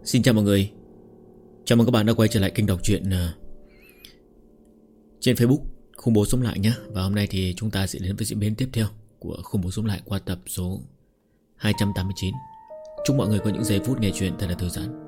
Xin chào mọi người. Chào mừng các bạn đã quay trở lại kênh đọc truyện trên Facebook Khủng Bố Sống Lại nhé. Và hôm nay thì chúng ta sẽ đến với diễn biến tiếp theo của Khủng Bố Sống Lại qua tập số 289. Chúc mọi người có những giây phút nghe chuyện thật là thư giãn.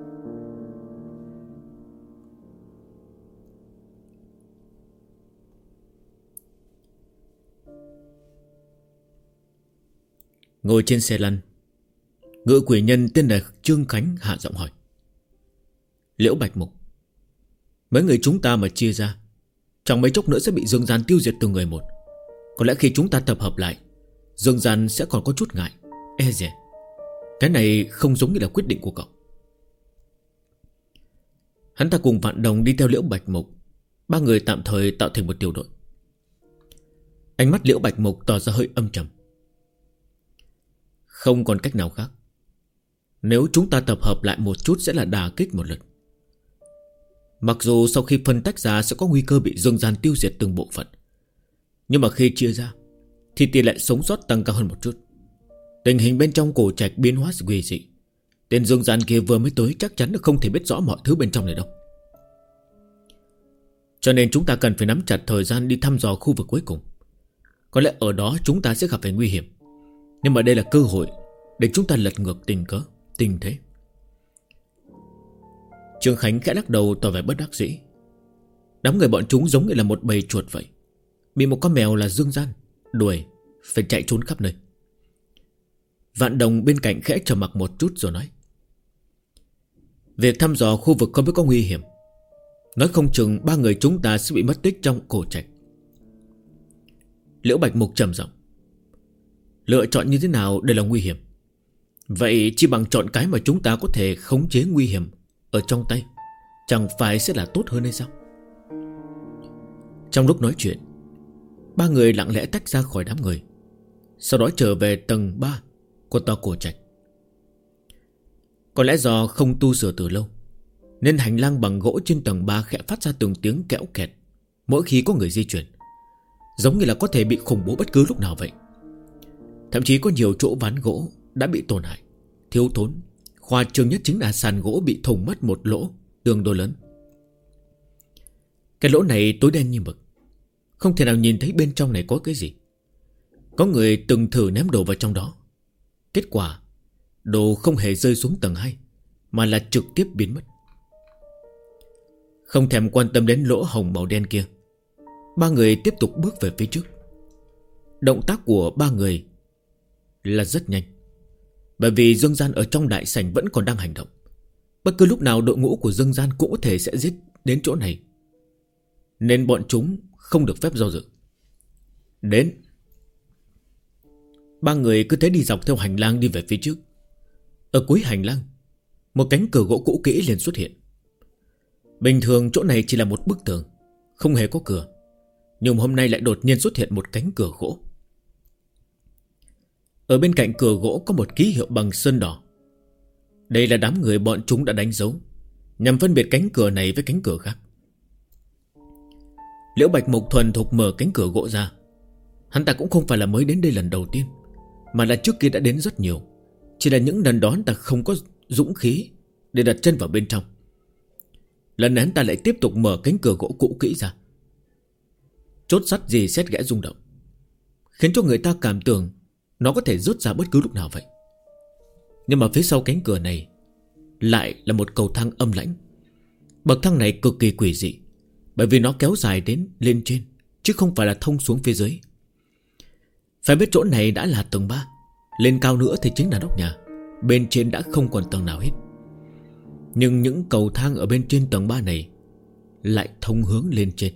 Ngồi trên xe lăn, ngự quỷ nhân tên là Trương Khánh hạ giọng hỏi: Liễu Bạch Mục, mấy người chúng ta mà chia ra, chẳng mấy chốc nữa sẽ bị Dương Gian tiêu diệt từng người một. Có lẽ khi chúng ta tập hợp lại, Dương Gian sẽ còn có chút ngại, e dè. Cái này không giống như là quyết định của cậu. Hắn ta cùng Vạn Đồng đi theo Liễu Bạch Mục. Ba người tạm thời tạo thành một tiểu đội. Ánh mắt Liễu Bạch Mục tỏ ra hơi âm trầm. Không còn cách nào khác. Nếu chúng ta tập hợp lại một chút sẽ là đả kích một lần. Mặc dù sau khi phân tách ra sẽ có nguy cơ bị Dương Gian tiêu diệt từng bộ phận, nhưng mà khi chia ra thì tỷ lệ sống sót tăng cao hơn một chút. Tình hình bên trong cổ trạch biến hóa quỷ dị. Tên Dương Gian kia vừa mới tới chắc chắn là không thể biết rõ mọi thứ bên trong này đâu. Cho nên chúng ta cần phải nắm chặt thời gian đi thăm dò khu vực cuối cùng. Có lẽ ở đó chúng ta sẽ gặp phải nguy hiểm, nhưng mà đây là cơ hội để chúng ta lật ngược tình thế. Trương Khánh khẽ lắc đầu tỏ vẻ bất đắc dĩ. Đám người bọn chúng giống như là một bầy chuột vậy, bị một con mèo là Dương Gian đuổi, phải chạy trốn khắp nơi. Vạn Đồng bên cạnh khẽ trầm mặc một chút rồi nói: Việc thăm dò khu vực không biết có nguy hiểm. Nói không chừng ba người chúng ta sẽ bị mất tích trong cổ trạch. Liễu Bạch Mục trầm giọng: Lựa chọn như thế nào đây là nguy hiểm. Vậy chỉ bằng chọn cái mà chúng ta có thể khống chế nguy hiểm ở trong tay, chẳng phải sẽ là tốt hơn hay sao? Trong lúc nói chuyện, ba người lặng lẽ tách ra khỏi đám người, sau đó trở về tầng 3 của tòa cổ trạch. Có lẽ do không tu sửa từ lâu, nên hành lang bằng gỗ trên tầng 3 khẽ phát ra từng tiếng kẽo kẹt mỗi khi có người di chuyển, giống như là có thể bị khủng bố bất cứ lúc nào vậy. Thậm chí có nhiều chỗ ván gỗ đã bị tổn hại, thiếu thốn. Khoa trương nhất chính là sàn gỗ bị thủng mất một lỗ tương đối lớn. Cái lỗ này tối đen như mực, không thể nào nhìn thấy bên trong này có cái gì. Có người từng thử ném đồ vào trong đó, kết quả đồ không hề rơi xuống tầng 2, mà là trực tiếp biến mất. Không thèm quan tâm đến lỗ hồng màu đen kia, ba người tiếp tục bước về phía trước. Động tác của ba người là rất nhanh, bởi vì Dương Gian ở trong đại sảnh vẫn còn đang hành động. Bất cứ lúc nào đội ngũ của Dương Gian cũng có thể sẽ giết đến chỗ này, nên bọn chúng không được phép do dự. Đến. Ba người cứ thế đi dọc theo hành lang đi về phía trước. Ở cuối hành lang, một cánh cửa gỗ cũ kỹ liền xuất hiện. Bình thường chỗ này chỉ là một bức tường, không hề có cửa, nhưng hôm nay lại đột nhiên xuất hiện một cánh cửa gỗ. Ở bên cạnh cửa gỗ có một ký hiệu bằng sơn đỏ. Đây là đám người bọn chúng đã đánh dấu, nhằm phân biệt cánh cửa này với cánh cửa khác. Liễu Bạch Mục thuần thục mở cánh cửa gỗ ra. Hắn ta cũng không phải là mới đến đây lần đầu tiên, mà là trước kia đã đến rất nhiều. Chỉ là những lần đó hắn ta không có dũng khí để đặt chân vào bên trong. Lần này hắn ta lại tiếp tục mở cánh cửa gỗ cũ kỹ ra. Chốt sắt gì sét ghẽ rung động, khiến cho người ta cảm tưởng nó có thể rút ra bất cứ lúc nào vậy. Nhưng mà phía sau cánh cửa này lại là một cầu thang âm lãnh. Bậc thang này cực kỳ quỷ dị, bởi vì nó kéo dài đến lên trên, chứ không phải là thông xuống phía dưới. Phải biết chỗ này đã là tầng 3, lên cao nữa thì chính là nóc nhà. Bên trên đã không còn tầng nào hết. Nhưng những cầu thang ở bên trên tầng 3 này lại thông hướng lên trên.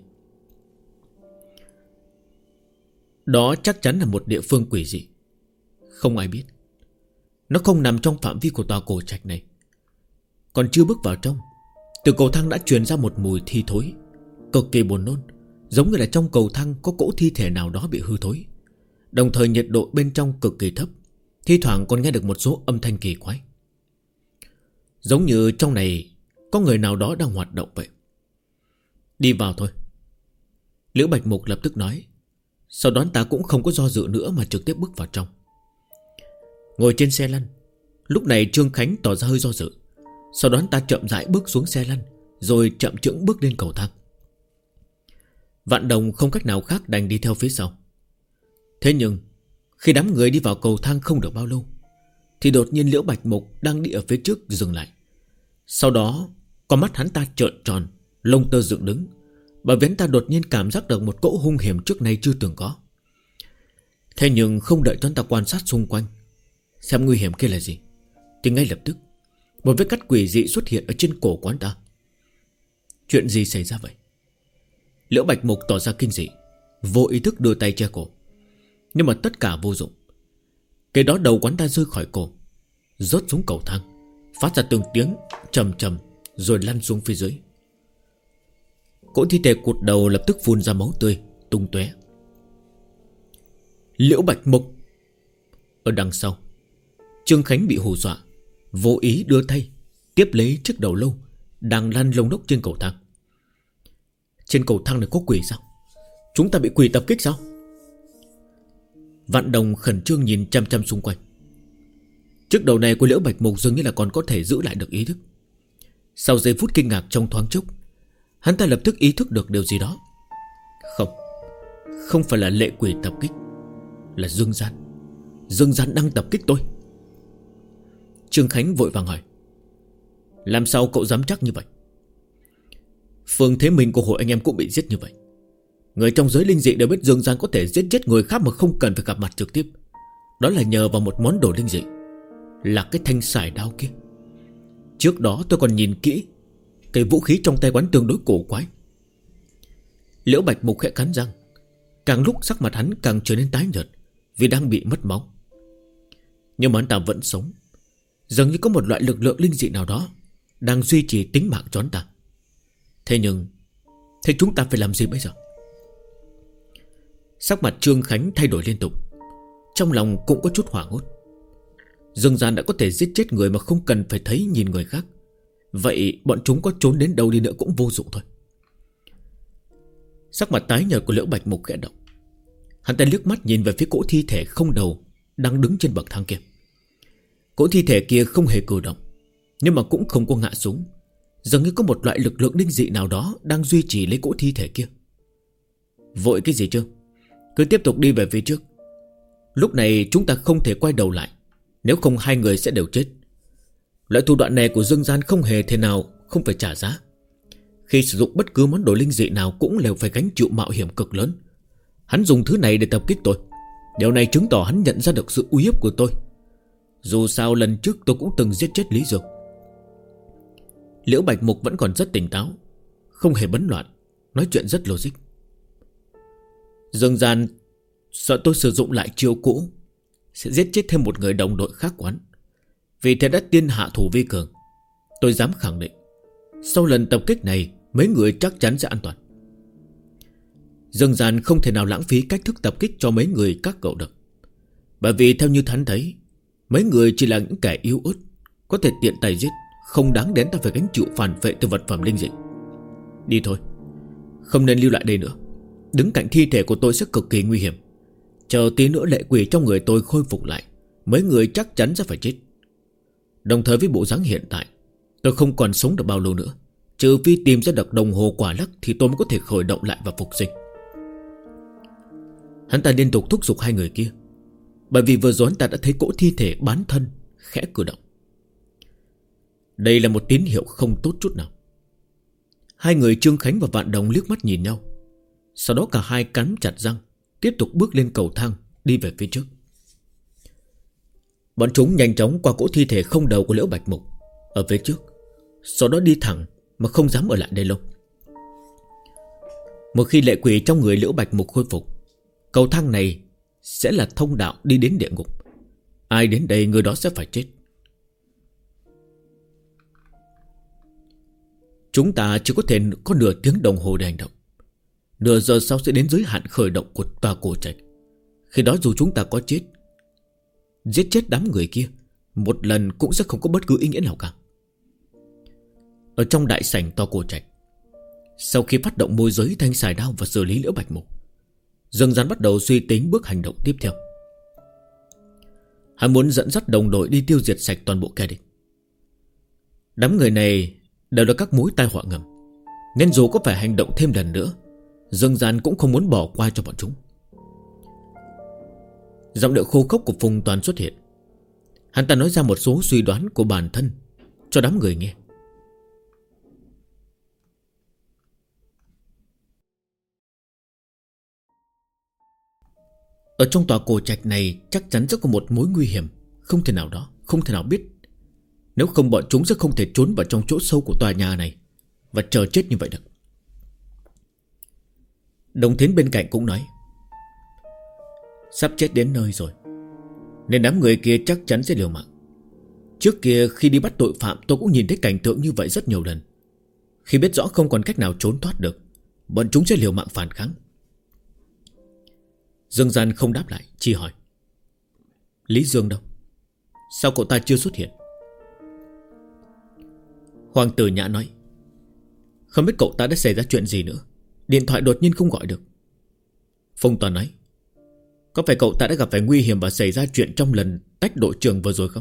Đó chắc chắn là một địa phương quỷ dị. Không ai biết. Nó không nằm trong phạm vi của tòa cổ trạch này. Còn chưa bước vào trong, từ cầu thang đã truyền ra một mùi thi thối cực kỳ buồn nôn, giống như là trong cầu thang có cỗ thi thể nào đó bị hư thối. Đồng thời nhiệt độ bên trong cực kỳ thấp, thi thoảng còn nghe được một số âm thanh kỳ quái, giống như trong này có người nào đó đang hoạt động vậy. Đi vào thôi, Liễu Bạch Mục lập tức nói. Sau đó ta cũng không có do dự nữa mà trực tiếp bước vào trong. Ngồi trên xe lăn, lúc này Trương Khánh tỏ ra hơi do dự. Sau đó hắn ta chậm rãi bước xuống xe lăn, rồi chậm chững bước lên cầu thang. Vạn Đồng không cách nào khác đành đi theo phía sau. Thế nhưng khi đám người đi vào cầu thang không được bao lâu thì đột nhiên Liễu Bạch Mục đang đi ở phía trước dừng lại. Sau đó con mắt hắn ta trợn tròn, lông tơ dựng đứng, bởi vì hắn ta đột nhiên cảm giác được một cỗ hung hiểm trước nay chưa từng có. Thế nhưng không đợi cho hắn ta quan sát xung quanh xem nguy hiểm kia là gì, thì ngay lập tức một vết cắt quỷ dị xuất hiện ở trên cổ của hắn ta. Chuyện gì xảy ra vậy? Liễu Bạch Mục tỏ ra kinh dị, vô ý thức đưa tay che cổ. Nhưng mà tất cả vô dụng. Cái đó đầu quán ta rơi khỏi cổ, rớt xuống cầu thang, phát ra từng tiếng trầm trầm, rồi lăn xuống phía dưới. Cỗ thi thể cụt đầu lập tức phun ra máu tươi tung tóe. Liễu Bạch Mục. Ở đằng sau, Trương Khánh bị hù dọa, vô ý đưa tay tiếp lấy chiếc đầu lâu đang lăn lông lốc trên cầu thang. Trên cầu thang này có quỷ sao? Chúng ta bị quỷ tập kích sao? Vạn Đồng khẩn trương nhìn chăm chăm xung quanh. Chiếc đầu này của Liễu Bạch Mục dường như là còn có thể giữ lại được ý thức. Sau giây phút kinh ngạc trong thoáng chốc, hắn ta lập tức ý thức được điều gì đó. Không phải là lệ quỷ tập kích, là Dương Gian. Dương Gian đang tập kích tôi. Trương Khánh vội vàng hỏi: làm sao cậu dám chắc như vậy? Phương Thế Minh của hội anh em cũng bị giết như vậy. Người trong giới linh dị đều biết Dương Gian có thể giết chết người khác mà không cần phải gặp mặt trực tiếp. Đó là nhờ vào một món đồ linh dị, là cái thanh sải đao kia. Trước đó tôi còn nhìn kỹ, cái vũ khí trong tay quán tương đối cổ quái. Liễu Bạch Mục khẽ cắn răng. Càng lúc sắc mặt hắn càng trở nên tái nhợt, vì đang bị mất máu. Nhưng mà hắn ta vẫn sống. Dường như có một loại lực lượng linh dị nào đó đang duy trì tính mạng cho hắn ta. Thế chúng ta phải làm gì bây giờ? Sắc mặt Trương Khánh thay đổi liên tục, trong lòng cũng có chút hoảng hốt. Dương Gian đã có thể giết chết người mà không cần phải thấy nhìn người khác, vậy bọn chúng có trốn đến đâu đi nữa cũng vô dụng thôi. Sắc mặt tái nhợt của Liễu Bạch Mục khẽ động. Hắn ta liếc mắt nhìn về phía cỗ thi thể không đầu đang đứng trên bậc thang kia. Cỗ thi thể kia không hề cử động, nhưng mà cũng không có ngã xuống. Dường như có một loại lực lượng linh dị nào đó đang duy trì lấy cỗ thi thể kia. Vội cái gì chứ? Cứ tiếp tục đi về phía trước. Lúc này chúng ta không thể quay đầu lại, nếu không hai người sẽ đều chết. Loại thủ đoạn này của Dương Gian không hề thế nào không phải trả giá. Khi sử dụng bất cứ món đồ linh dị nào cũng đều phải gánh chịu mạo hiểm cực lớn. Hắn dùng thứ này để tập kích tôi. Điều này chứng tỏ hắn nhận ra được sự uy hiếp của tôi. Dù sao lần trước tôi cũng từng giết chết Lý Dương. Liễu Bạch Mục vẫn còn rất tỉnh táo, không hề bấn loạn, nói chuyện rất logic. Dương Gian sợ tôi sử dụng lại chiêu cũ sẽ giết chết thêm một người đồng đội khác của hắn. Vì thế đã tiên hạ thủ vi cường. Tôi dám khẳng định sau lần tập kích này mấy người chắc chắn sẽ an toàn. Dương Gian không thể nào lãng phí cách thức tập kích cho mấy người các cậu được. Bởi vì theo như hắn thấy, mấy người chỉ là những kẻ yếu ớt, có thể tiện tay giết, không đáng đến ta phải gánh chịu phản vệ từ vật phẩm linh dị. Đi thôi, không nên lưu lại đây nữa. Đứng cạnh thi thể của tôi sẽ cực kỳ nguy hiểm. Chờ tí nữa lệ quỷ trong người tôi khôi phục lại, mấy người chắc chắn sẽ phải chết. Đồng thời với bộ dáng hiện tại, tôi không còn sống được bao lâu nữa. Trừ phi tìm ra được đồng hồ quả lắc thì tôi mới có thể khởi động lại và phục sinh. Hắn ta liên tục thúc giục hai người kia, bởi vì vừa rồi hắn ta đã thấy cỗ thi thể bán thân khẽ cử động. Đây là một tín hiệu không tốt chút nào. Hai người Trương Khánh và Vạn Đồng liếc mắt nhìn nhau. Sau đó cả hai cắn chặt răng, tiếp tục bước lên cầu thang, đi về phía trước. Bọn chúng nhanh chóng qua cỗ thi thể không đầu của Liễu Bạch Mục ở phía trước, sau đó đi thẳng mà không dám ở lại đây lâu. Một khi lệ quỷ trong người Liễu Bạch Mục khôi phục, cầu thang này sẽ là thông đạo đi đến địa ngục. Ai đến đây người đó sẽ phải chết. Chúng ta chỉ có thể có nửa tiếng đồng hồ để hành động. Nửa giờ sau sẽ đến giới hạn khởi động của tòa cổ trạch. Khi đó dù chúng ta có chết, giết chết đám người kia một lần cũng sẽ không có bất cứ ý nghĩa nào cả. Ở trong đại sảnh tòa cổ trạch, sau khi phát động môi giới thanh xài đao và xử lý Liễu Bạch Mục, Dương Gian bắt đầu suy tính bước hành động tiếp theo. Hắn muốn dẫn dắt đồng đội đi tiêu diệt sạch toàn bộ kẻ địch. Đám người này đều là các mối tai họa ngầm, nên dù có phải hành động thêm lần nữa, Dương Gian cũng không muốn bỏ qua cho bọn chúng. Giọng điệu khô khốc của Phùng Toàn xuất hiện. Hắn ta nói ra một số suy đoán của bản thân cho đám người nghe. Ở trong tòa cổ trạch này chắc chắn sẽ có một mối nguy hiểm không thể nào biết. Nếu không bọn chúng sẽ không thể trốn vào trong chỗ sâu của tòa nhà này và chờ chết như vậy được. Đồng Thiến bên cạnh cũng nói, sắp chết đến nơi rồi, nên đám người kia chắc chắn sẽ liều mạng. Trước kia khi đi bắt tội phạm, tôi cũng nhìn thấy cảnh tượng như vậy rất nhiều lần. Khi biết rõ không còn cách nào trốn thoát được, bọn chúng sẽ liều mạng phản kháng. Dương Gian không đáp lại, chỉ hỏi, Lý Dương đâu? Sao cậu ta chưa xuất hiện? Hoàng Tử Nhã nói, không biết cậu ta đã xảy ra chuyện gì nữa, điện thoại đột nhiên không gọi được. Phong Toàn nói, có phải cậu ta đã gặp phải nguy hiểm và xảy ra chuyện trong lần tách đội trưởng vừa rồi không?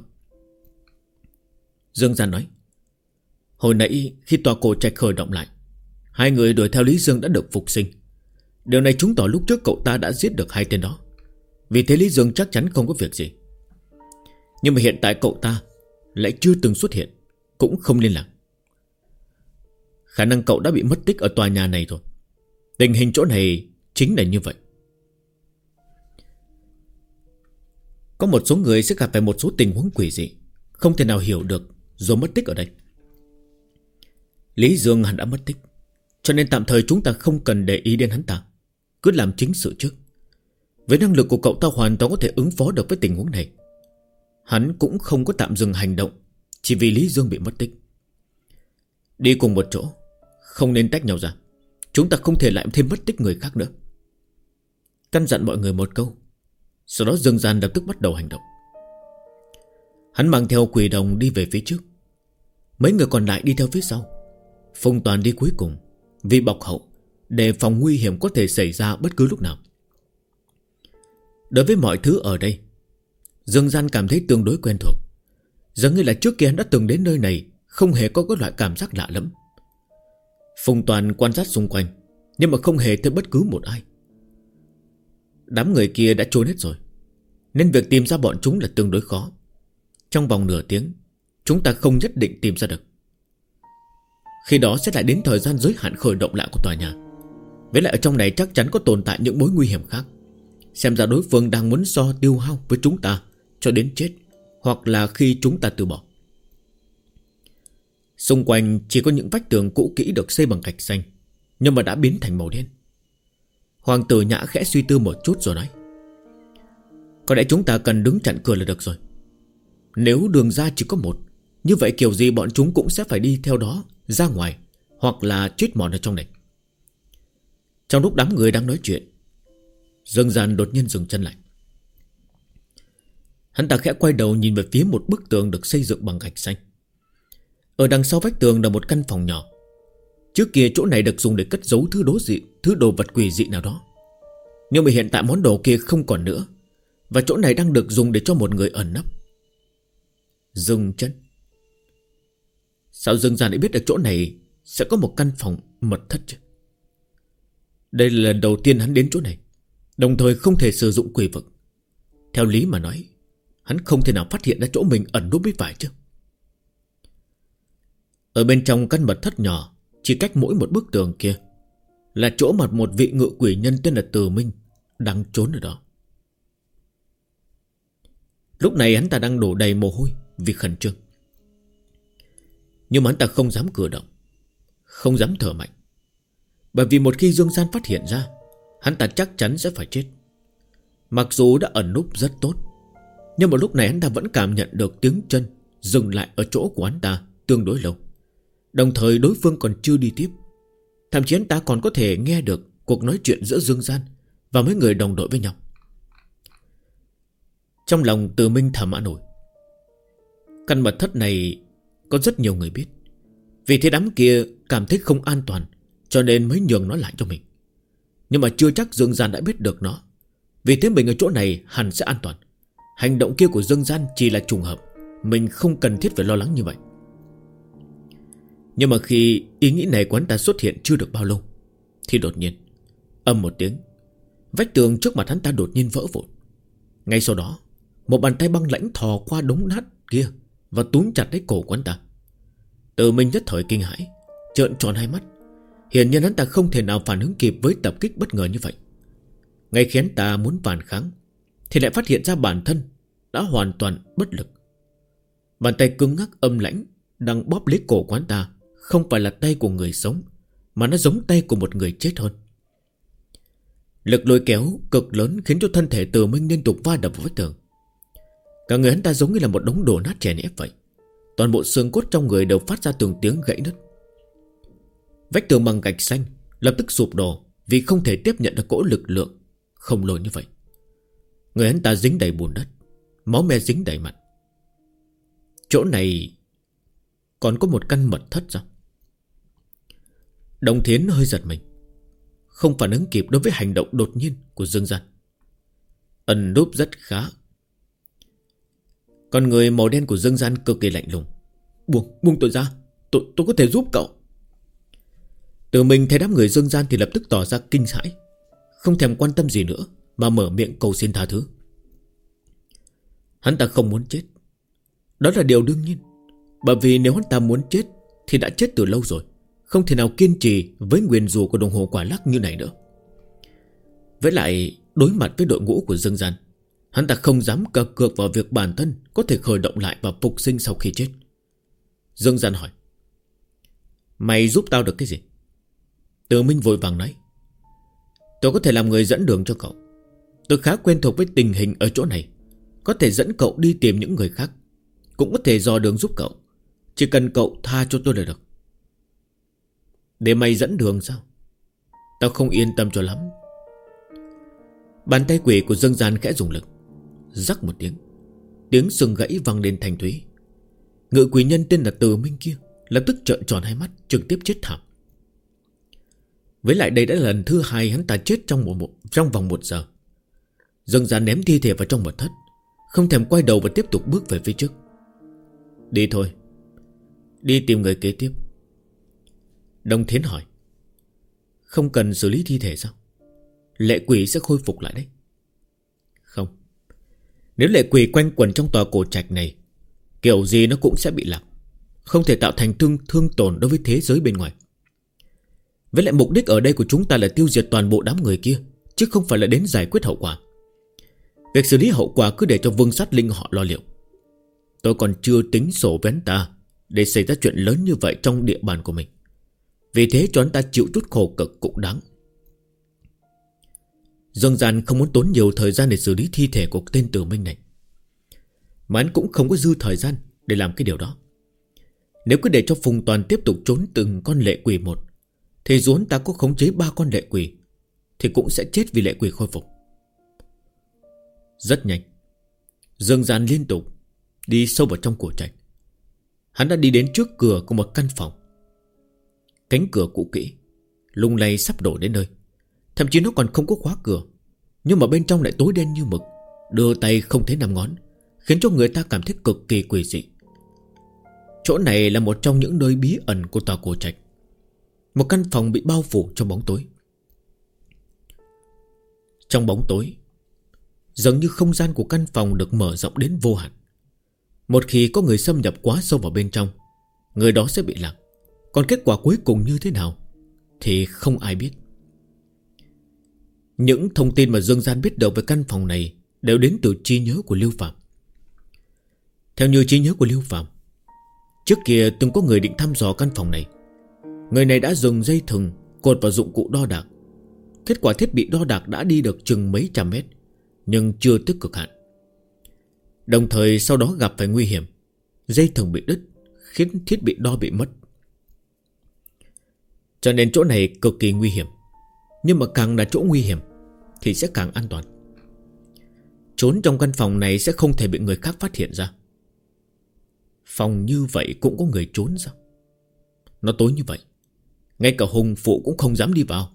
Dương Gian nói, hồi nãy khi tòa cổ trạch khởi động lại, hai người đuổi theo Lý Dương đã được phục sinh. Điều này chứng tỏ lúc trước cậu ta đã giết được hai tên đó. Vì thế Lý Dương chắc chắn không có việc gì. Nhưng mà hiện tại cậu ta lại chưa từng xuất hiện, cũng không liên lạc. Khả năng cậu đã bị mất tích ở tòa nhà này rồi. Tình hình chỗ này chính là như vậy. Có một số người sẽ gặp phải một số tình huống quỷ dị, không thể nào hiểu được rồi mất tích ở đây. Lý Dương hẳn đã mất tích, cho nên tạm thời chúng ta không cần để ý đến hắn ta, cứ làm chính sự trước. Với năng lực của cậu ta hoàn toàn có thể ứng phó được với tình huống này. Hắn cũng không có tạm dừng hành động chỉ vì Lý Dương bị mất tích. Đi cùng một chỗ, không nên tách nhau ra. Chúng ta không thể lại thêm mất tích người khác nữa. Căn dặn mọi người một câu. Sau đó Dương Gian lập tức bắt đầu hành động. Hắn mang theo quỷ đồng đi về phía trước, mấy người còn lại đi theo phía sau. Phùng Toàn đi cuối cùng, vì bọc hậu, đề phòng nguy hiểm có thể xảy ra bất cứ lúc nào. Đối với mọi thứ ở đây, Dương Gian cảm thấy tương đối quen thuộc. Giống như là trước kia hắn đã từng đến nơi này, không hề có cái loại cảm giác lạ lẫm. Phùng Toàn quan sát xung quanh, nhưng mà không hề thấy bất cứ một ai. Đám người kia đã trốn hết rồi, nên việc tìm ra bọn chúng là tương đối khó. Trong vòng nửa tiếng, chúng ta không nhất định tìm ra được. Khi đó sẽ lại đến thời gian giới hạn khởi động lại của tòa nhà. Với lại ở trong này chắc chắn có tồn tại những mối nguy hiểm khác. Xem ra đối phương đang muốn so tiêu hao với chúng ta cho đến chết, hoặc là khi chúng ta từ bỏ. Xung quanh chỉ có những vách tường cũ kỹ được xây bằng gạch xanh, nhưng mà đã biến thành màu đen. Hoàng Tử Nhã khẽ suy tư một chút rồi nói, có lẽ chúng ta cần đứng chặn cửa là được rồi. Nếu đường ra chỉ có một, như vậy kiểu gì bọn chúng cũng sẽ phải đi theo đó ra ngoài, hoặc là chết mòn ở trong này. Trong lúc đám người đang nói chuyện, Dương Gian đột nhiên dừng chân lại. Hắn ta khẽ quay đầu nhìn về phía một bức tường được xây dựng bằng gạch xanh. Ở đằng sau vách tường là một căn phòng nhỏ. Trước kia chỗ này được dùng để cất giấu thứ đồ vật quỷ dị nào đó. Nhưng mà hiện tại món đồ kia không còn nữa, và chỗ này đang được dùng để cho một người ẩn nấp. Dừng chân. Sao Dương Gian lại biết được chỗ này sẽ có một căn phòng mật thất chứ? Đây là lần đầu tiên hắn đến chỗ này, đồng thời không thể sử dụng quỷ vực. Theo lý mà nói, hắn không thể nào phát hiện ra chỗ mình ẩn núp biết phải chứ. Ở bên trong căn mật thất nhỏ, chỉ cách mỗi một bức tường kia, là chỗ mà một vị ngự quỷ nhân tên là Từ Minh đang trốn ở đó. Lúc này hắn ta đang đổ đầy mồ hôi vì khẩn trương. Nhưng mà hắn ta không dám cử động, không dám thở mạnh, bởi vì một khi Dương Gian phát hiện ra, hắn ta chắc chắn sẽ phải chết. Mặc dù đã ẩn núp rất tốt, nhưng mà lúc này hắn ta vẫn cảm nhận được tiếng chân dừng lại ở chỗ của hắn ta tương đối lâu. Đồng thời đối phương còn chưa đi tiếp. Thậm chí hắn ta còn có thể nghe được cuộc nói chuyện giữa Dương Gian và mấy người đồng đội với nhau. Trong lòng Từ Minh thầm mã nổi. Căn mật thất này có rất nhiều người biết, vì thế đám kia cảm thấy không an toàn, cho nên mới nhường nó lại cho mình. Nhưng mà chưa chắc Dương Gian đã biết được nó. Vì thế mình ở chỗ này hẳn sẽ an toàn. Hành động kia của Dương Gian chỉ là trùng hợp, mình không cần thiết phải lo lắng như vậy. Nhưng mà khi ý nghĩ này của hắn ta xuất hiện chưa được bao lâu thì đột nhiên ầm một tiếng, vách tường trước mặt hắn ta đột nhiên vỡ vụn. Ngay sau đó một bàn tay băng lãnh thò qua đống nát kia và túm chặt lấy cổ của hắn ta. Từ Minh nhất thời kinh hãi, trợn tròn hai mắt. Hiển nhiên hắn ta không thể nào phản ứng kịp với tập kích bất ngờ như vậy. Ngay khi hắn ta muốn phản kháng thì lại phát hiện ra bản thân đã hoàn toàn bất lực. Bàn tay cứng ngắc âm lãnh đang bóp lấy cổ của hắn ta không phải là tay của người sống, mà nó giống tay của một người chết hơn. Lực lôi kéo cực lớn khiến cho thân thể Từ Minh liên tục va đập vào vách tường. Cả người hắn ta giống như là một đống đổ nát chèn ép vậy. Toàn bộ xương cốt trong người đều phát ra từng tiếng gãy nứt. Vách tường bằng gạch xanh lập tức sụp đổ vì không thể tiếp nhận được cỗ lực lượng khổng lồ như vậy. Người hắn ta dính đầy bùn đất, máu me dính đầy mặt. Chỗ này còn có một căn mật thất sao? Đồng Thiến hơi giật mình, không phản ứng kịp đối với hành động đột nhiên của Dương Gian. Ẩn núp rất khá. Con người màu đen của Dương Gian cực kỳ lạnh lùng. Buông tôi ra, tôi có thể giúp cậu. Từ mình thấy đám người Dương Gian thì lập tức tỏ ra kinh hãi, không thèm quan tâm gì nữa mà mở miệng cầu xin tha thứ. Hắn ta không muốn chết, đó là điều đương nhiên. Bởi vì nếu hắn ta muốn chết thì đã chết từ lâu rồi, không thể nào kiên trì với nguyền rủa của đồng hồ quả lắc như này nữa. Với lại đối mặt với đội ngũ của Dương Gian, hắn ta không dám cờ cược vào việc bản thân có thể khởi động lại và phục sinh sau khi chết. Dương Gian hỏi: Mày giúp tao được cái gì? Từ Minh vội vàng nói: Tôi có thể làm người dẫn đường cho cậu. Tôi khá quen thuộc với tình hình ở chỗ này, có thể dẫn cậu đi tìm những người khác, cũng có thể dò đường giúp cậu. Chỉ cần cậu tha cho tôi là được. Để mày dẫn đường sao? Tao không yên tâm cho lắm. Bàn tay quỷ của Dương Gian khẽ dùng lực, rắc một tiếng, tiếng sừng gãy vang lên thanh thúy. Ngự quỷ nhân tên là Từ Minh kia lập tức trợn tròn hai mắt, trực tiếp chết thảm. Với lại đây đã là lần thứ hai hắn ta chết trong vòng 1 giờ. Dương Gian ném thi thể vào trong mật thất, không thèm quay đầu và tiếp tục bước về phía trước. Đi thôi, đi tìm người kế tiếp. Đồng Thiến hỏi: Không cần xử lý thi thể sao? Lệ quỷ sẽ khôi phục lại đấy. Không, nếu lệ quỷ quanh quẩn trong tòa cổ trạch này, kiểu gì nó cũng sẽ bị lạc, không thể tạo thành thương tổn đối với thế giới bên ngoài. Với lại mục đích ở đây của chúng ta là tiêu diệt toàn bộ đám người kia, chứ không phải là đến giải quyết hậu quả. Việc xử lý hậu quả cứ để cho Vương Sát Linh họ lo liệu. Tôi còn chưa tính sổ với hắn ta để xảy ra chuyện lớn như vậy trong địa bàn của mình. Vì thế cho hắn ta chịu chút khổ cực cũng đáng. Dương Gian không muốn tốn nhiều thời gian để xử lý thi thể của tên Tử Minh này, mà hắn cũng không có dư thời gian để làm cái điều đó. Nếu cứ để cho Phùng Toàn tiếp tục trốn từng con lệ quỷ một, thì dù hắn ta có khống chế 3 con lệ quỷ thì cũng sẽ chết vì lệ quỷ khôi phục. Rất nhanh, Dương Gian liên tục đi sâu vào trong cổ trạch. Hắn đã đi đến trước cửa của một căn phòng. Cánh cửa cũ kỹ, lung lay sắp đổ đến nơi. Thậm chí nó còn không có khóa cửa, nhưng mà bên trong lại tối đen như mực, đưa tay không thấy 5 ngón, khiến cho người ta cảm thấy cực kỳ quỷ dị. Chỗ này là một trong những nơi bí ẩn của tòa cổ trạch. Một căn phòng bị bao phủ trong bóng tối. Trong bóng tối, dường như không gian của căn phòng được mở rộng đến vô hạn. Một khi có người xâm nhập quá sâu vào bên trong, người đó sẽ bị lạc. Còn kết quả cuối cùng như thế nào thì không ai biết. Những thông tin mà Dương Gian biết được về căn phòng này đều đến từ trí nhớ của Lưu Phạm. Theo như trí nhớ của Lưu Phạm, trước kia từng có người định thăm dò căn phòng này. Người này đã dùng dây thừng cột vào dụng cụ đo đạc. Kết quả thiết bị đo đạc đã đi được chừng mấy trăm mét, nhưng chưa tới cực hạn. Đồng thời sau đó gặp phải nguy hiểm, dây thừng bị đứt, khiến thiết bị đo bị mất. Cho nên chỗ này cực kỳ nguy hiểm. Nhưng mà càng là chỗ nguy hiểm thì sẽ càng an toàn. Trốn trong căn phòng này sẽ không thể bị người khác phát hiện ra. Phòng như vậy cũng có người trốn sao? Nó tối như vậy, ngay cả Hùng Phụ cũng không dám đi vào.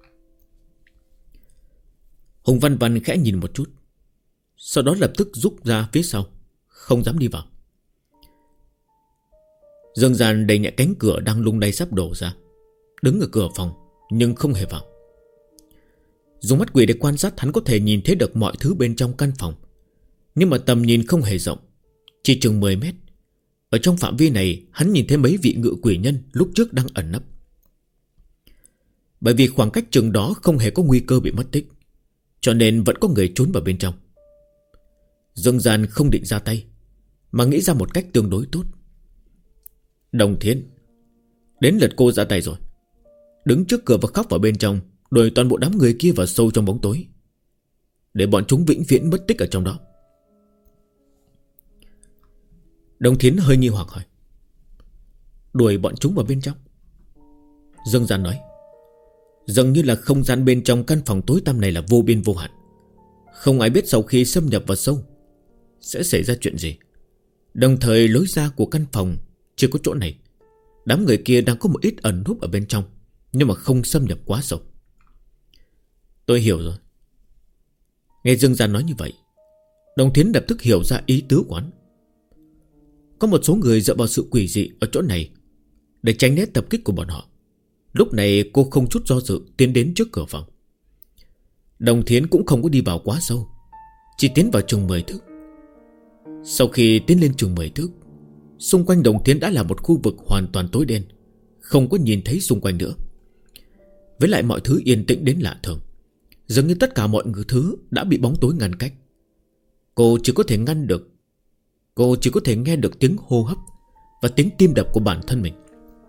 Hùng Văn Văn khẽ nhìn một chút, sau đó lập tức rút ra phía sau, không dám đi vào. Dương Gian đẩy nhẹ cánh cửa đang lung lay sắp đổ ra, đứng ở cửa phòng nhưng không hề vào. Dùng mắt quỷ để quan sát, hắn có thể nhìn thấy được mọi thứ bên trong căn phòng, nhưng mà tầm nhìn không hề rộng, chỉ chừng 10 mét. Ở trong phạm vi này, hắn nhìn thấy mấy vị ngự quỷ nhân lúc trước đang ẩn nấp. Bởi vì khoảng cách chừng đó không hề có nguy cơ bị mất tích, cho nên vẫn có người trốn vào bên trong. Dương Gian không định ra tay, mà nghĩ ra một cách tương đối tốt. Đồng Thiên, đến lượt cô ra tay rồi. Đứng trước cửa và khóc vào bên trong, đuổi toàn bộ đám người kia vào sâu trong bóng tối, để bọn chúng vĩnh viễn mất tích ở trong đó. Đồng Thiến hơi nghi hoặc hỏi: đuổi bọn chúng vào bên trong? Dương Gian nói: dường như là không gian bên trong căn phòng tối tăm này là vô biên vô hạn. Không ai biết sau khi xâm nhập vào sâu sẽ xảy ra chuyện gì. Đồng thời lối ra của căn phòng chưa có chỗ này. Đám người kia đang có một ít ẩn núp ở bên trong, nhưng mà không xâm nhập quá sâu. Tôi hiểu rồi. Nghe Dương Gian nói như vậy, Đồng Thiến lập tức hiểu ra ý tứ của hắn. Có một số người dựa vào sự quỷ dị ở chỗ này để tránh né tập kích của bọn họ. Lúc này cô không chút do dự tiến đến trước cửa phòng. Đồng Thiến cũng không có đi vào quá sâu, chỉ tiến vào chừng 10 thước. Sau khi tiến lên chừng 10 thước, xung quanh Đồng Thiến đã là một khu vực hoàn toàn tối đen, không có nhìn thấy xung quanh nữa. Với lại mọi thứ yên tĩnh đến lạ thường, dường như tất cả mọi thứ đã bị bóng tối ngăn cách. Cô chỉ có thể nghe được tiếng hô hấp và tiếng tim đập của bản thân mình.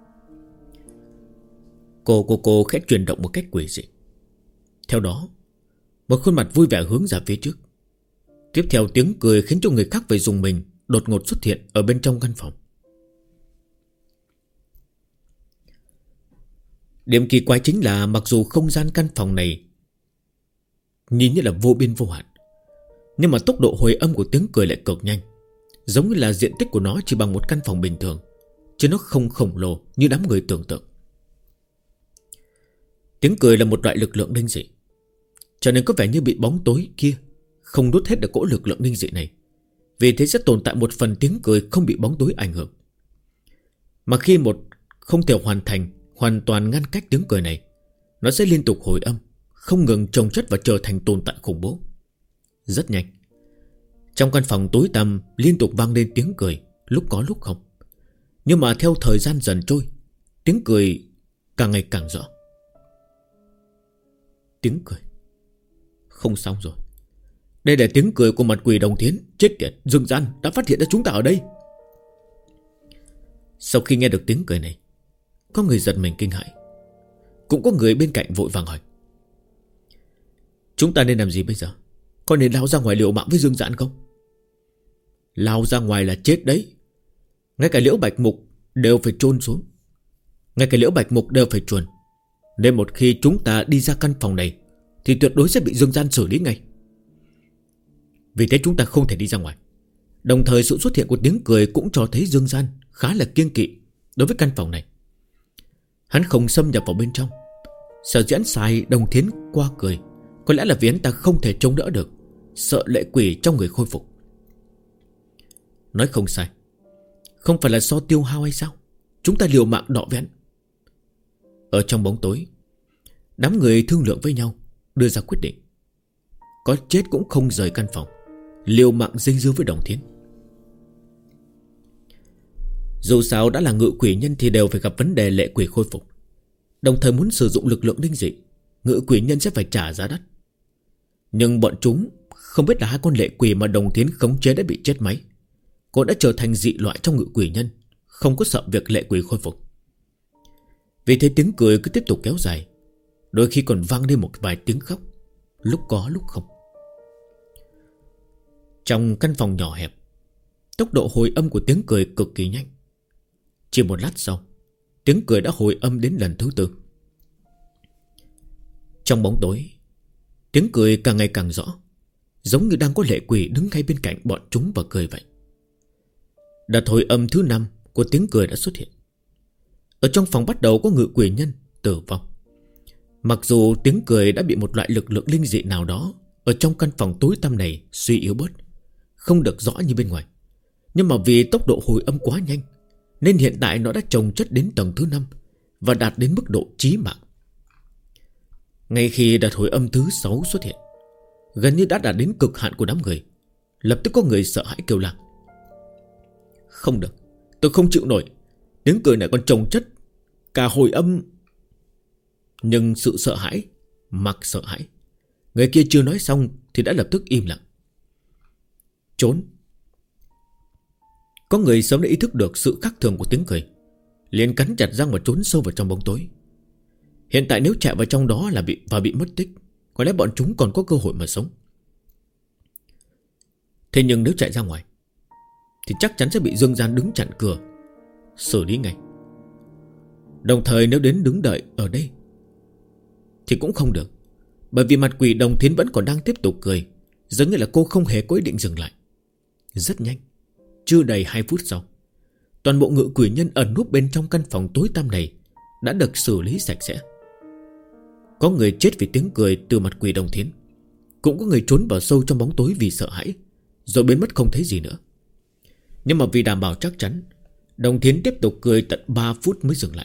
Cô khẽ chuyển động một cách quỷ dị. Theo đó, một khuôn mặt vui vẻ hướng ra phía trước. Tiếp theo tiếng cười khiến cho người khác phải rùng mình đột ngột xuất hiện ở bên trong căn phòng. Điểm kỳ quái chính là mặc dù không gian căn phòng này nhìn như là vô biên vô hạn, nhưng mà tốc độ hồi âm của tiếng cười lại cực nhanh, giống như là diện tích của nó chỉ bằng một căn phòng bình thường, chứ nó không khổng lồ như đám người tưởng tượng. Tiếng cười là một loại lực lượng linh dị, cho nên có vẻ như bị bóng tối kia không đốt hết được cỗ lực lượng linh dị này. Vì thế sẽ tồn tại một phần tiếng cười không bị bóng tối ảnh hưởng. Mà khi một không thể hoàn toàn ngăn cách tiếng cười này, nó sẽ liên tục hồi âm, không ngừng chồng chất và trở thành tồn tại khủng bố. Rất nhanh, trong căn phòng tối tăm liên tục vang lên tiếng cười, lúc có lúc không. Nhưng mà theo thời gian dần trôi, tiếng cười càng ngày càng rõ. Tiếng cười. Không xong rồi. Đây là tiếng cười của mặt quỷ Đồng Thiến. Chết tiệt, Dương Gian đã phát hiện ra chúng ta ở đây. Sau khi nghe được tiếng cười này, có người giật mình kinh hãi, cũng có người bên cạnh vội vàng hỏi: chúng ta nên làm gì bây giờ? Có nên lao ra ngoài liều mạng với Dương Gian không? Lao ra ngoài là chết đấy. Ngay cả Liễu Bạch Mục đều phải chôn xuống, ngay cả Liễu Bạch Mục đều phải chuồn. Nên một khi chúng ta đi ra căn phòng này thì tuyệt đối sẽ bị Dương Gian xử lý ngay. Vì thế chúng ta không thể đi ra ngoài. Đồng thời sự xuất hiện của tiếng cười cũng cho thấy Dương Gian khá là kiêng kỵ đối với căn phòng này. Hắn không xâm nhập vào bên trong. Sở dĩ hắn xài Đồng Thiến qua cười, có lẽ là vì hắn ta không thể chống đỡ được, sợ lệ quỷ trong người khôi phục. Nói không sai. Không phải là do tiêu hao hay sao? Chúng ta liều mạng đọ vén. Ở trong bóng tối, đám người thương lượng với nhau, đưa ra quyết định. Có chết cũng không rời căn phòng, liều mạng dây dưa với Đồng Thiến. Dù sao đã là ngự quỷ nhân thì đều phải gặp vấn đề lệ quỷ khôi phục. Đồng thời muốn sử dụng lực lượng linh dị, ngự quỷ nhân sẽ phải trả giá đắt. Nhưng bọn chúng không biết là hai con lệ quỷ mà Đồng Thiến khống chế đã bị chết máy. Cô đã trở thành dị loại trong ngự quỷ nhân, không có sợ việc lệ quỷ khôi phục. Vì thế tiếng cười cứ tiếp tục kéo dài, đôi khi còn vang lên một vài tiếng khóc, lúc có lúc không. Trong căn phòng nhỏ hẹp, tốc độ hồi âm của tiếng cười cực kỳ nhanh. Chỉ một lát sau, tiếng cười đã hồi âm đến lần thứ 4. Trong bóng tối, tiếng cười càng ngày càng rõ, giống như đang có lệ quỷ đứng ngay bên cạnh bọn chúng và cười vậy. Đợt hồi âm thứ 5 của tiếng cười đã xuất hiện. Ở trong phòng bắt đầu có ngự quỷ nhân tử vong. Mặc dù tiếng cười đã bị một loại lực lượng linh dị nào đó ở trong căn phòng tối tăm này suy yếu bớt, không được rõ như bên ngoài, nhưng mà vì tốc độ hồi âm quá nhanh, nên hiện tại nó đã chồng chất đến tầng thứ 5 và đạt đến mức độ chí mạng. Ngay khi đợt hồi âm thứ 6 xuất hiện, gần như đã đạt đến cực hạn của đám người, lập tức có người sợ hãi kêu la: Không được, tôi không chịu nổi, tiếng cười này còn chồng chất cả hồi âm. Nhưng sự sợ hãi mặc sợ hãi, người kia chưa nói xong thì đã lập tức im lặng. Trốn. Có người sớm đã ý thức được sự khác thường của tiếng cười, liền cắn chặt răng và trốn sâu vào trong bóng tối. Hiện tại nếu chạy vào trong đó là bị mất tích, có lẽ bọn chúng còn có cơ hội mà sống. Thế nhưng nếu chạy ra ngoài thì chắc chắn sẽ bị Dương Gian đứng chặn cửa, xử lý ngay. Đồng thời nếu đến đứng đợi ở đây thì cũng không được, bởi vì mặt quỷ Đồng Thiến vẫn còn đang tiếp tục cười, giống như là cô không hề có ý định dừng lại. Rất nhanh, chưa đầy 2 phút sau, toàn bộ ngự quỷ nhân ẩn núp bên trong căn phòng tối tăm này đã được xử lý sạch sẽ. Có người chết vì tiếng cười từ mặt quỷ Đồng Thiến, cũng có người trốn vào sâu trong bóng tối vì sợ hãi, rồi biến mất không thấy gì nữa. Nhưng mà vì đảm bảo chắc chắn, Đồng Thiến tiếp tục cười tận 3 phút mới dừng lại.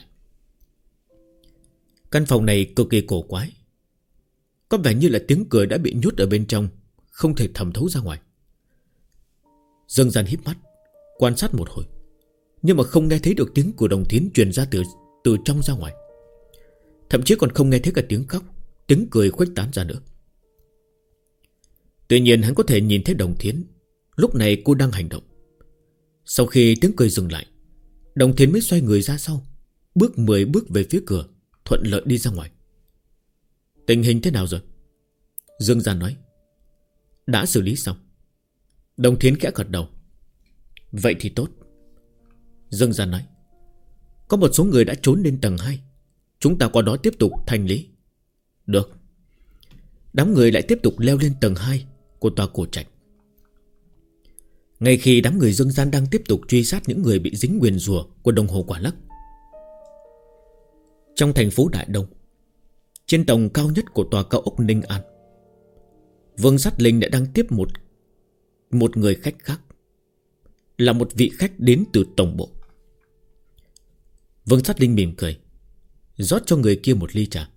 Căn phòng này cực kỳ cổ quái, có vẻ như là tiếng cười đã bị nhốt ở bên trong, không thể thẩm thấu ra ngoài. Dương Gian híp mắt quan sát một hồi, nhưng mà không nghe thấy được tiếng của Đồng Thiến truyền ra từ trong ra ngoài. Thậm chí còn không nghe thấy cả tiếng khóc, tiếng cười khuếch tán ra nữa. Tuy nhiên hắn có thể nhìn thấy Đồng Thiến, lúc này cô đang hành động. Sau khi tiếng cười dừng lại, Đồng Thiến mới xoay người ra sau, bước 10 bước về phía cửa, thuận lợi đi ra ngoài. Tình hình thế nào rồi? Dương Gian nói. Đã xử lý xong. Đồng Thiến khẽ gật đầu. Vậy thì tốt. Dương Gian nói. Có một số người đã trốn lên tầng 2, chúng ta qua đó tiếp tục thanh lý. Được. Đám người lại tiếp tục leo lên tầng 2 của tòa cổ trạch. Ngay khi đám người Dương Gian đang tiếp tục truy sát những người bị dính nguyền rủa của đồng hồ quả lắc, trong thành phố Đại Đông, trên tầng cao nhất của tòa cao ốc Ninh An, Vương Sát Linh đã đang tiếp một người khách khác, là một vị khách đến từ tổng bộ. Vương Sát Linh mỉm cười, rót cho người kia một ly trà.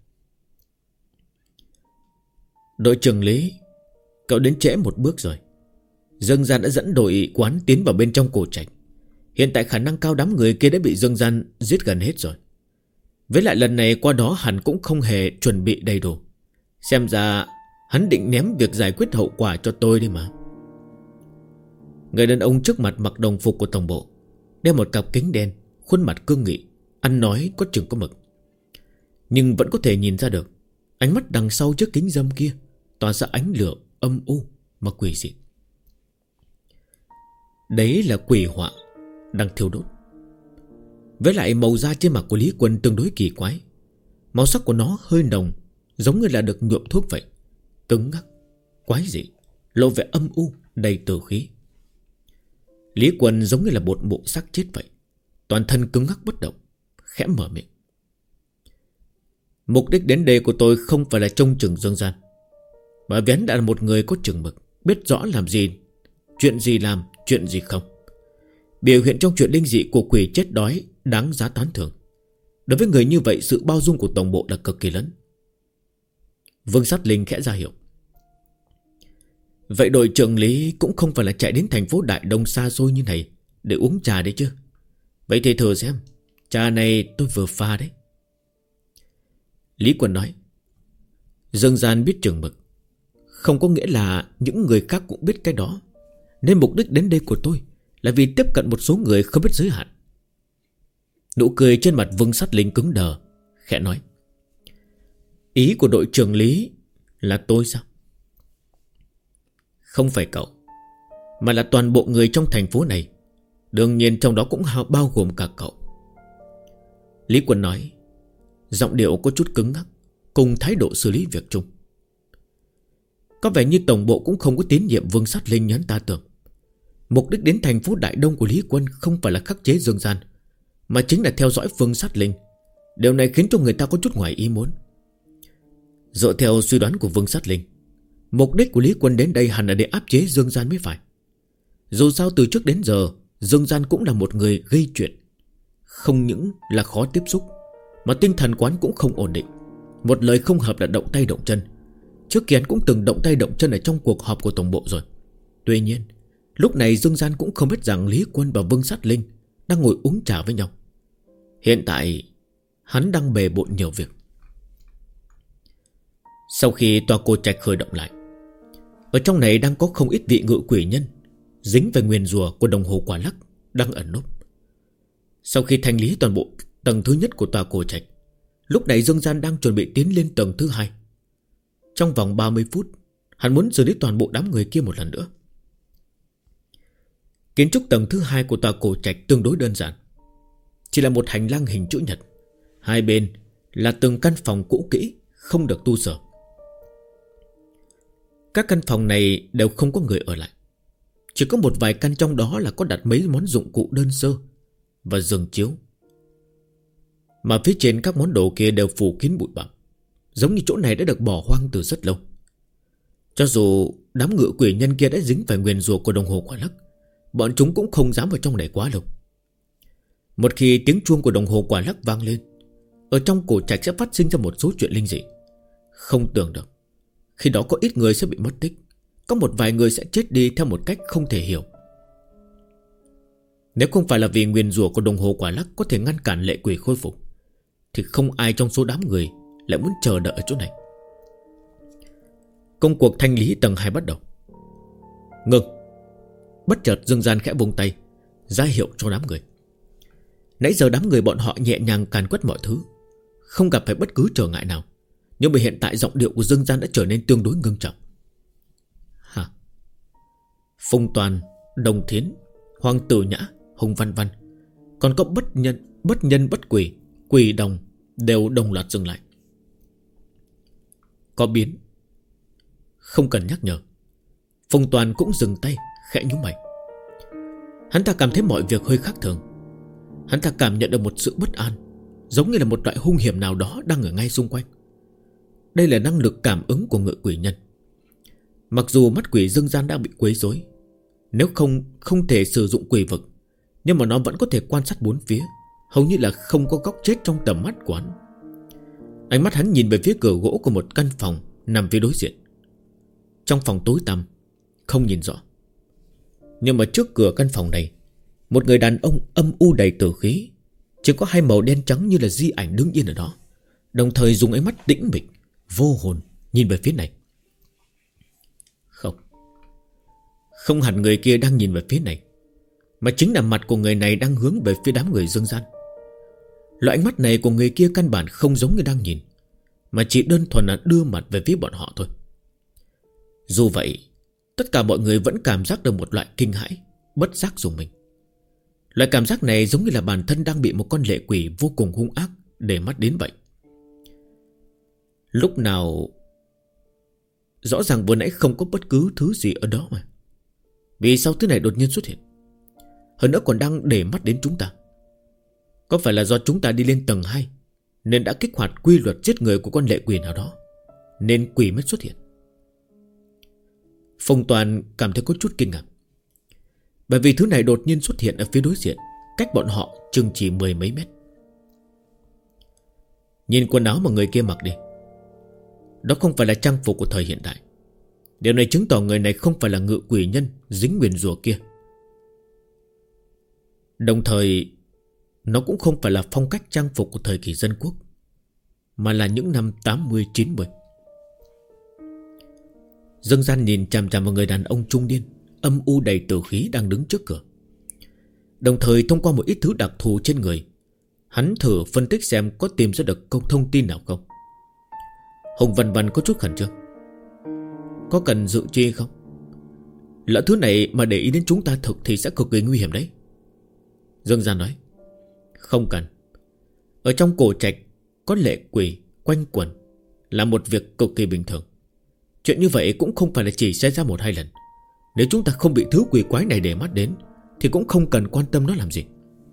Đội trưởng Lý, cậu đến trễ một bước rồi. Dương Gian đã dẫn đội quán tiến vào bên trong cổ trạch. Hiện tại khả năng cao đám người kia đã bị Dương Gian giết gần hết rồi. Với lại lần này qua đó hắn cũng không hề chuẩn bị đầy đủ. Xem ra hắn định ném việc giải quyết hậu quả cho tôi đi mà. Người đàn ông trước mặt mặc đồng phục của tổng bộ, đeo một cặp kính đen, khuôn mặt cương nghị, ăn nói có chừng có mực. Nhưng vẫn có thể nhìn ra được ánh mắt đằng sau chiếc kính râm kia tỏa ra ánh lửa âm u mà quỷ dị. Đấy là quỷ họa đang thiêu đốt. Với lại màu da trên mặt của Lý Quân tương đối kỳ quái. Màu sắc của nó hơi nồng, giống như là được nhuộm thuốc vậy, cứng ngắc, quái dị, lộ vẻ âm u, đầy tử khí. Lý Quân giống như là một bộ xác chết vậy, toàn thân cứng ngắc bất động, khẽ mở miệng. Mục đích đến đây của tôi không phải là trông chừng Dương Gian, bởi vì hắn đã là một người có chừng mực, biết rõ làm gì, chuyện gì làm, chuyện gì không. Biểu hiện trong chuyện linh dị của quỷ chết đói đáng giá tán thưởng. Đối với người như vậy, sự bao dung của tổng bộ là cực kỳ lớn. Vương Sát Linh khẽ ra hiệu. Vậy đội trưởng Lý cũng không phải là chạy đến thành phố Đại Đông xa xôi như này để uống trà đấy chứ? Vậy thì thử xem, trà này tôi vừa pha đấy. Lý Quân nói. Dương Gian biết chừng mực không có nghĩa là những người khác cũng biết cái đó, nên mục đích đến đây của tôi là vì tiếp cận một số người không biết giới hạn. Nụ cười trên mặt Vương Sát Linh cứng đờ, khẽ nói. Ý của đội trưởng Lý là tôi sao? Không phải cậu, mà là toàn bộ người trong thành phố này. Đương nhiên trong đó cũng bao gồm cả cậu. Lý Quân nói, giọng điệu có chút cứng ngắc, cùng thái độ xử lý việc chung. Có vẻ như tổng bộ cũng không có tín nhiệm Vương Sát Linh như hắn ta tưởng. Mục đích đến thành phố Đại Đông của Lý Quân không phải là khắc chế Dương Gian, mà chính là theo dõi Vương Sát Linh. Điều này khiến cho người ta có chút ngoài ý muốn. Dựa theo suy đoán của Vương Sát Linh, mục đích của Lý Quân đến đây hẳn là để áp chế Dương Gian mới phải. Dù sao từ trước đến giờ Dương Gian cũng là một người gây chuyện, không những là khó tiếp xúc, mà tinh thần quán cũng không ổn định. Một lời không hợp là động tay động chân. Trước kia hắn cũng từng động tay động chân ở trong cuộc họp của tổng bộ rồi. Tuy nhiên lúc này Dương Gian cũng không biết rằng Lý Quân và Vương Sát Linh đang ngồi uống trà với nhau. Hiện tại hắn đang bề bộn nhiều việc. Sau khi tòa cổ trạch khởi động lại, ở trong này đang có không ít vị ngự quỷ nhân dính về nguyền rủa của đồng hồ quả lắc đang ẩn núp. Sau khi thanh lý toàn bộ tầng thứ nhất của tòa cổ trạch, lúc này Dương Gian đang chuẩn bị tiến lên tầng thứ hai. Trong vòng 30 phút hắn muốn xử lý toàn bộ đám người kia một lần nữa. Kiến trúc tầng thứ hai của tòa cổ trạch tương đối đơn giản, chỉ là một hành lang hình chữ nhật. Hai bên là từng căn phòng cũ kỹ, không được tu sửa. Các căn phòng này đều không có người ở lại. Chỉ có một vài căn trong đó là có đặt mấy món dụng cụ đơn sơ và giường chiếu. Mà phía trên các món đồ kia đều phủ kín bụi bặm, giống như chỗ này đã được bỏ hoang từ rất lâu. Cho dù đám ngự quỷ nhân kia đã dính phải nguyền rủa của đồng hồ quả lắc, bọn chúng cũng không dám vào trong này quá lâu. Một khi tiếng chuông của đồng hồ quả lắc vang lên, ở trong cổ trạch sẽ phát sinh ra một số chuyện linh dị. Không tưởng được, khi đó có ít người sẽ bị mất tích, có một vài người sẽ chết đi theo một cách không thể hiểu. Nếu không phải là vì nguyền rủa của đồng hồ quả lắc có thể ngăn cản lệ quỷ khôi phục, thì không ai trong số đám người lại muốn chờ đợi ở chỗ này. Công cuộc thanh lý tầng 2 bắt đầu. Ngừng. Bất chợt Dương Gian khẽ vung tay ra hiệu cho đám người. Nãy giờ đám người bọn họ nhẹ nhàng càn quét mọi thứ, không gặp phải bất cứ trở ngại nào. Nhưng mà hiện tại giọng điệu của Dương Gian đã trở nên tương đối ngưng trọng. Hả? Phùng Toàn, Đồng Thiến, Hoàng Tử Nhã, Hùng Văn Văn, còn có bất nhân bất quỷ, Quỷ Đồng đều đồng loạt dừng lại. Có biến. Không cần nhắc nhở, Phùng Toàn cũng dừng tay, khẽ nhíu mày. Hắn ta cảm thấy mọi việc hơi khác thường. Hắn ta cảm nhận được một sự bất an, giống như là một loại hung hiểm nào đó đang ở ngay xung quanh. Đây là năng lực cảm ứng của ngự quỷ nhân. Mặc dù mắt quỷ Dương Gian đã bị quấy rối, nếu không thể sử dụng quỷ vực, nhưng mà nó vẫn có thể quan sát bốn phía, hầu như là không có góc chết trong tầm mắt của hắn. Ánh mắt hắn nhìn về phía cửa gỗ của một căn phòng nằm phía đối diện. Trong phòng tối tăm, không nhìn rõ, nhưng mà trước cửa căn phòng này, một người đàn ông âm u đầy tử khí, chỉ có hai màu đen trắng như là di ảnh đứng yên ở đó, đồng thời dùng ánh mắt tĩnh mịch, vô hồn nhìn về phía này. Không hẳn người kia đang nhìn về phía này, mà chính là mặt của người này đang hướng về phía đám người Dương Gian. Loại ánh mắt này của người kia căn bản không giống như đang nhìn, mà chỉ đơn thuần là đưa mặt về phía bọn họ thôi. Dù vậy, tất cả mọi người vẫn cảm giác được một loại kinh hãi, bất giác dùng mình. Loại cảm giác này giống như là bản thân đang bị một con lệ quỷ vô cùng hung ác để mắt đến vậy. Lúc nào rõ ràng vừa nãy không có bất cứ thứ gì ở đó mà, vì sao thứ này đột nhiên xuất hiện, hơn nữa còn đang để mắt đến chúng ta? Có phải là do chúng ta đi lên tầng 2 nên đã kích hoạt quy luật giết người của con lệ quỷ nào đó, nên quỷ mới xuất hiện? Phong Toàn cảm thấy có chút kinh ngạc, bởi vì thứ này đột nhiên xuất hiện ở phía đối diện, cách bọn họ chừng chỉ 10 mấy mét. Nhìn quần áo mà người kia mặc đi, đó không phải là trang phục của thời hiện đại. Điều này chứng tỏ người này không phải là ngự quỷ nhân dính nguyền rủa kia. Đồng thời nó cũng không phải là phong cách trang phục của thời kỳ dân quốc, mà là những năm 80-90. Dương Gian nhìn chằm chằm vào người đàn ông trung niên âm u đầy tử khí đang đứng trước cửa. Đồng thời thông qua một ít thứ đặc thù trên người, hắn thử phân tích xem có tìm ra được câu thông tin nào không. Hùng Văn Văn có chút khẩn trương. Có cần dự chi không? Lỡ thứ này mà để ý đến chúng ta thực thì sẽ cực kỳ nguy hiểm đấy. Dương Gian nói. Không cần. Ở trong cổ trạch có lệ quỷ quanh quẩn là một việc cực kỳ bình thường. Chuyện như vậy cũng không phải là chỉ xảy ra 1-2 lần. Nếu chúng ta không bị thứ quỷ quái này để mắt đến thì cũng không cần quan tâm nó làm gì.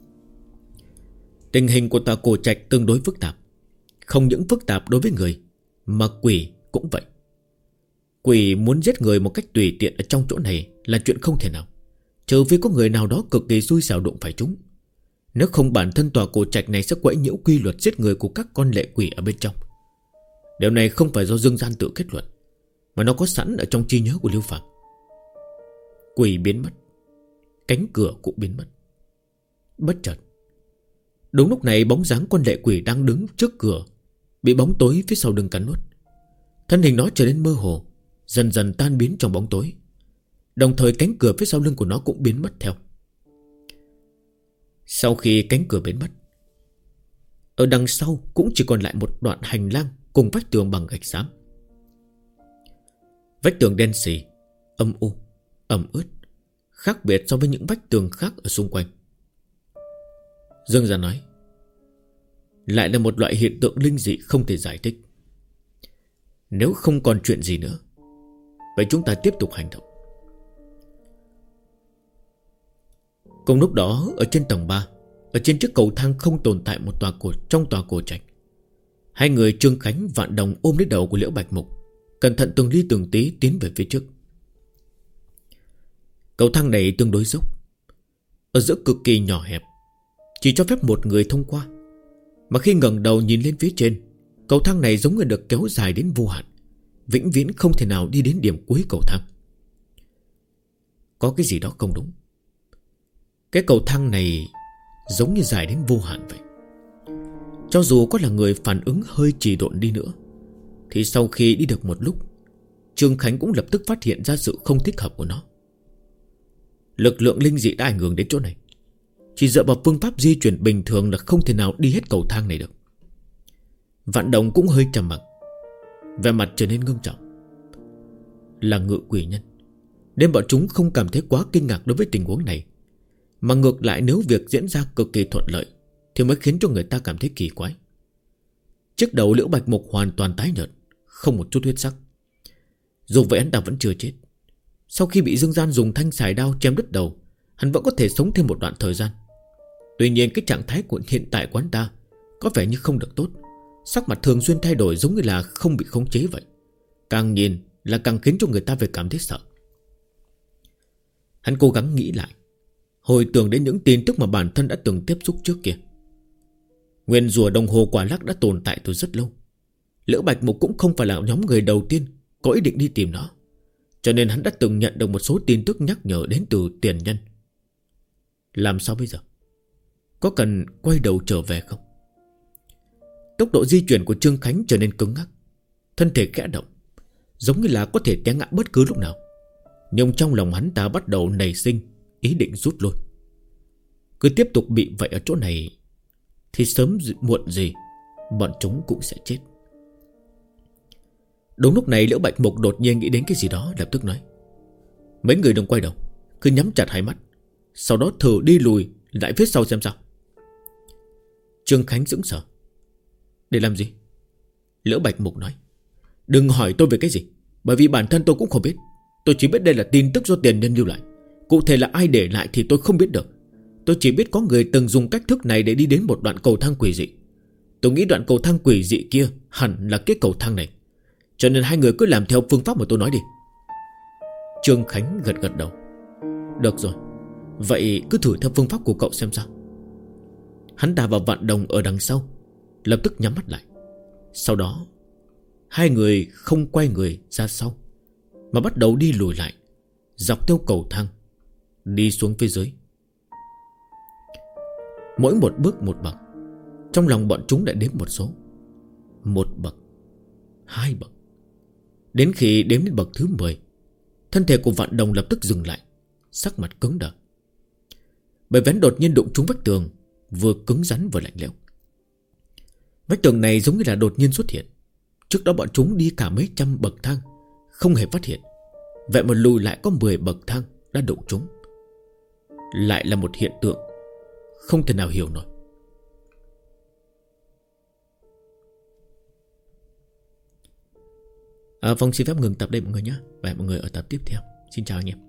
Tình hình của tòa cổ trạch tương đối phức tạp. Không những phức tạp đối với người, mà quỷ cũng vậy. Quỷ muốn giết người một cách tùy tiện ở trong chỗ này là chuyện không thể nào, trừ phi có người nào đó cực kỳ xui xẻo đụng phải chúng. Nếu không bản thân tòa cổ trạch này sẽ quấy nhiễu quy luật giết người của các con lệ quỷ ở bên trong. Điều này không phải do Dương Gian tự kết luận, mà nó có sẵn ở trong trí nhớ của Lưu Phàm. Quỷ biến mất, cánh cửa cũng biến mất. Bất chợt, đúng lúc này bóng dáng con lệ quỷ đang đứng trước cửa bị bóng tối phía sau lưng cắn nuốt. Thân hình nó trở nên mơ hồ, dần dần tan biến trong bóng tối. Đồng thời cánh cửa phía sau lưng của nó cũng biến mất theo. Sau khi cánh cửa biến mất, ở đằng sau cũng chỉ còn lại một đoạn hành lang cùng vách tường bằng gạch xám. Vách tường đen xì, âm u, ẩm ướt, khác biệt so với những vách tường khác ở xung quanh. Dương Gia nói, lại là một loại hiện tượng linh dị không thể giải thích. Nếu không còn chuyện gì nữa, vậy chúng ta tiếp tục hành động. Cùng lúc đó, ở trên tầng 3, ở trên chiếc cầu thang không tồn tại một trong tòa cổ trạch, hai người Trương Khánh, Vạn Đồng ôm lấy đầu của Liễu Bạch Mục, cẩn thận từng ly từng tí tiến về phía trước. Cầu thang này tương đối dốc, ở giữa cực kỳ nhỏ hẹp, chỉ cho phép một người thông qua. Mà khi ngẩng đầu nhìn lên phía trên, cầu thang này giống như được kéo dài đến vô hạn, vĩnh viễn không thể nào đi đến điểm cuối cầu thang. Có cái gì đó không đúng. Cái cầu thang này giống như dài đến vô hạn vậy. Cho dù có là người phản ứng hơi trì độn đi nữa, thì sau khi đi được một lúc, Trương Khánh cũng lập tức phát hiện ra sự không thích hợp của nó. Lực lượng linh dị đã ảnh hưởng đến chỗ này. Chỉ dựa vào phương pháp di chuyển bình thường là không thể nào đi hết cầu thang này được. Vạn Đồng cũng hơi trầm mặc, vẻ mặt trở nên ngưng trọng. Là ngự quỷ nhân, nên bọn chúng không cảm thấy quá kinh ngạc đối với tình huống này, mà ngược lại nếu việc diễn ra cực kỳ thuận lợi thì mới khiến cho người ta cảm thấy kỳ quái. Trước đầu Liễu Bạch Mục hoàn toàn tái nhợt, không một chút huyết sắc. Dù vậy hắn ta vẫn chưa chết. Sau khi bị Dương Gian dùng thanh xài đao chém đứt đầu, hắn vẫn có thể sống thêm một đoạn thời gian. Tuy nhiên cái trạng thái của hiện tại của hắn ta có vẻ như không được tốt. Sắc mặt thường xuyên thay đổi, giống như là không bị khống chế vậy. Càng nhìn là càng khiến cho người ta phải cảm thấy sợ. Hắn cố gắng nghĩ lại, hồi tưởng đến những tin tức mà bản thân đã từng tiếp xúc trước kia. Nguyên rùa đồng hồ quả lắc đã tồn tại từ rất lâu. Liễu Bạch Mục cũng không phải là nhóm người đầu tiên có ý định đi tìm nó, cho nên hắn đã từng nhận được một số tin tức nhắc nhở đến từ tiền nhân. Làm sao bây giờ? Có cần quay đầu trở về không? Tốc độ di chuyển của Trương Khánh trở nên cứng ngắc, thân thể khẽ động, giống như là có thể té ngã bất cứ lúc nào. Nhưng trong lòng hắn ta bắt đầu nảy sinh ý định rút lui. Cứ tiếp tục bị vậy ở chỗ này thì sớm muộn gì bọn chúng cũng sẽ chết. Đúng lúc này Liễu Bạch Mục đột nhiên nghĩ đến cái gì đó, lập tức nói, mấy người đừng quay đầu, cứ nhắm chặt hai mắt, sau đó thử đi lùi lại phía sau xem sao. Trương Khánh sững sờ. Để làm gì? Liễu Bạch Mục nói, đừng hỏi tôi về cái gì, bởi vì bản thân tôi cũng không biết. Tôi chỉ biết đây là tin tức do tiền nhân lưu lại. Cụ thể là ai để lại thì tôi không biết được. Tôi chỉ biết có người từng dùng cách thức này để đi đến một đoạn cầu thang quỷ dị. Tôi nghĩ đoạn cầu thang quỷ dị kia hẳn là cái cầu thang này, cho nên hai người cứ làm theo phương pháp mà tôi nói đi. Trương Khánh gật gật đầu. Được rồi, vậy cứ thử theo phương pháp của cậu xem sao. Hắn ta và Vạn Đồng ở đằng sau lập tức nhắm mắt lại. Sau đó hai người không quay người ra sau, mà bắt đầu đi lùi lại, dọc theo cầu thang đi xuống phía dưới. Mỗi một bước một bậc, trong lòng bọn chúng đã đếm một số. Một bậc, hai bậc. Đến khi đếm đến bậc thứ 10, thân thể của Vạn Đồng lập tức dừng lại, sắc mặt cứng đờ. Bởi vén đột nhiên đụng trúng vách tường, vừa cứng rắn vừa lạnh lẽo. Vách tường này giống như là đột nhiên xuất hiện. Trước đó bọn chúng đi cả mấy trăm bậc thang không hề phát hiện, vậy mà lùi lại có 10 bậc thang đã đụng trúng. Lại là một hiện tượng không thể nào hiểu nổi. Phong xin phép ngừng tập đây mọi người nhé. Và hẹn mọi người ở tập tiếp theo. Xin chào anh em.